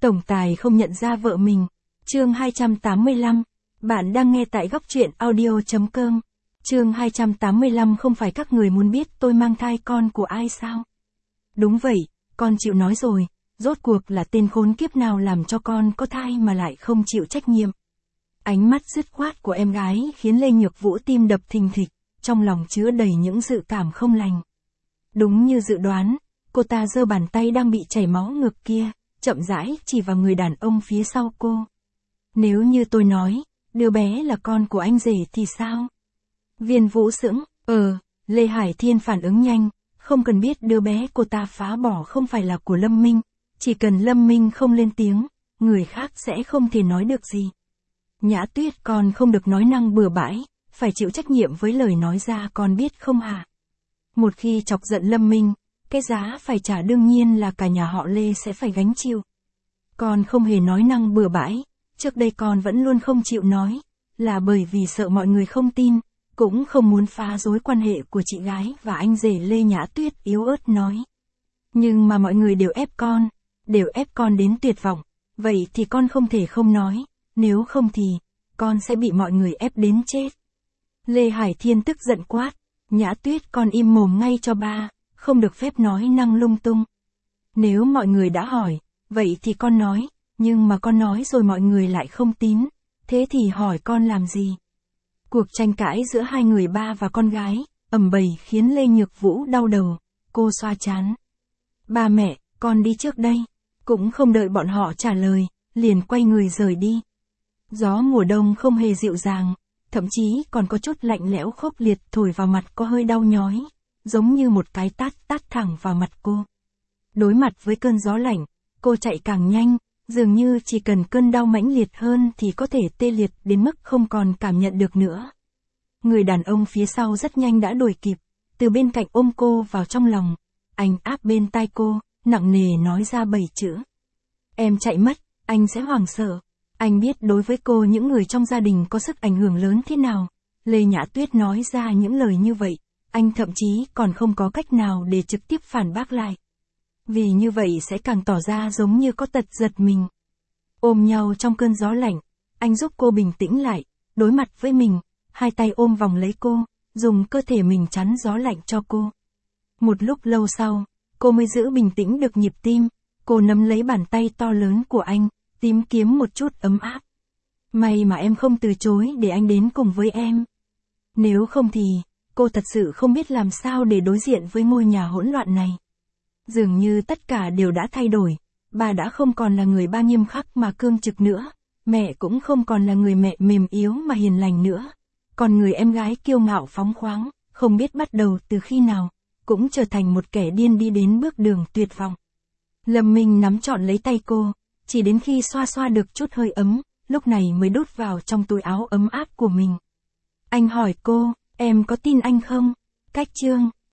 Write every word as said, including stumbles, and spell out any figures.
Tổng tài không nhận ra vợ mình. Chương hai trăm tám mươi lăm. Bạn đang nghe tại góc truyện audio chấm com. Chương hai trăm tám mươi lăm. Không phải các người muốn biết tôi mang thai con của ai sao? Đúng vậy, con chịu nói rồi, rốt cuộc là tên khốn kiếp nào làm cho con có thai mà lại không chịu trách nhiệm. Ánh mắt dứt khoát của em gái khiến Lê Nhược Vũ tim đập thình thịch, trong lòng chứa đầy những dự cảm không lành. Đúng như dự đoán, cô ta giơ bàn tay đang bị chảy máu ngực kia, chậm rãi chỉ vào người đàn ông phía sau cô. Nếu như tôi nói, đứa bé là con của anh rể thì sao? Viên Vũ sững, ờ, Lê Hải Thiên phản ứng nhanh, không cần biết đứa bé cô ta phá bỏ không phải là của Lâm Minh, chỉ cần Lâm Minh không lên tiếng, người khác sẽ không thể nói được gì. Nhã Tuyết con không được nói năng bừa bãi, phải chịu trách nhiệm với lời nói ra con biết không hả? Một khi chọc giận Lâm Minh, cái giá phải trả đương nhiên là cả nhà họ Lê sẽ phải gánh chịu. Con không hề nói năng bừa bãi, trước đây con vẫn luôn không chịu nói, là bởi vì sợ mọi người không tin, cũng không muốn phá rối quan hệ của chị gái và anh rể Lê. Nhã Tuyết yếu ớt nói. Nhưng mà mọi người đều ép con, đều ép con đến tuyệt vọng, vậy thì con không thể không nói, nếu không thì, con sẽ bị mọi người ép đến chết. Lê Hải Thiên tức giận quát, Nhã Tuyết con im mồm ngay cho ba, không được phép nói năng lung tung. Nếu mọi người đã hỏi, vậy thì con nói, nhưng mà con nói rồi mọi người lại không tín, thế thì hỏi con làm gì? Cuộc tranh cãi giữa hai người ba và con gái, ầm bầy khiến Lê Nhược Vũ đau đầu, cô xoa trán. Ba mẹ, con đi trước đây, cũng không đợi bọn họ trả lời, liền quay người rời đi. Gió mùa đông không hề dịu dàng, thậm chí còn có chút lạnh lẽo khốc liệt thổi vào mặt có hơi đau nhói, giống như một cái tát tát thẳng vào mặt cô. Đối mặt với cơn gió lạnh, cô chạy càng nhanh, dường như chỉ cần cơn đau mãnh liệt hơn thì có thể tê liệt đến mức không còn cảm nhận được nữa. Người đàn ông phía sau rất nhanh đã đuổi kịp, từ bên cạnh ôm cô vào trong lòng, anh áp bên tai cô, nặng nề nói ra bảy chữ. Em chạy mất, anh sẽ hoảng sợ. Anh biết đối với cô những người trong gia đình có sức ảnh hưởng lớn thế nào. Lê Nhã Tuyết nói ra những lời như vậy, anh thậm chí còn không có cách nào để trực tiếp phản bác lại. Vì như vậy sẽ càng tỏ ra giống như có tật giật mình. Ôm nhau trong cơn gió lạnh, anh giúp cô bình tĩnh lại, đối mặt với mình, hai tay ôm vòng lấy cô, dùng cơ thể mình chắn gió lạnh cho cô. Một lúc lâu sau, cô mới giữ bình tĩnh được nhịp tim, cô nắm lấy bàn tay to lớn của anh, tìm kiếm một chút ấm áp. May mà em không từ chối để anh đến cùng với em. Nếu không thì, cô thật sự không biết làm sao để đối diện với ngôi nhà hỗn loạn này. Dường như tất cả đều đã thay đổi, bà đã không còn là người ba nghiêm khắc mà cương trực nữa, mẹ cũng không còn là người mẹ mềm yếu mà hiền lành nữa, còn người em gái kiêu ngạo phóng khoáng, không biết bắt đầu từ khi nào, cũng trở thành một kẻ điên đi đến bước đường tuyệt vọng. Lâm Minh nắm trọn lấy tay cô, chỉ đến khi xoa xoa được chút hơi ấm, lúc này mới đút vào trong túi áo ấm áp của mình. Anh hỏi cô, em có tin anh không? Cách chương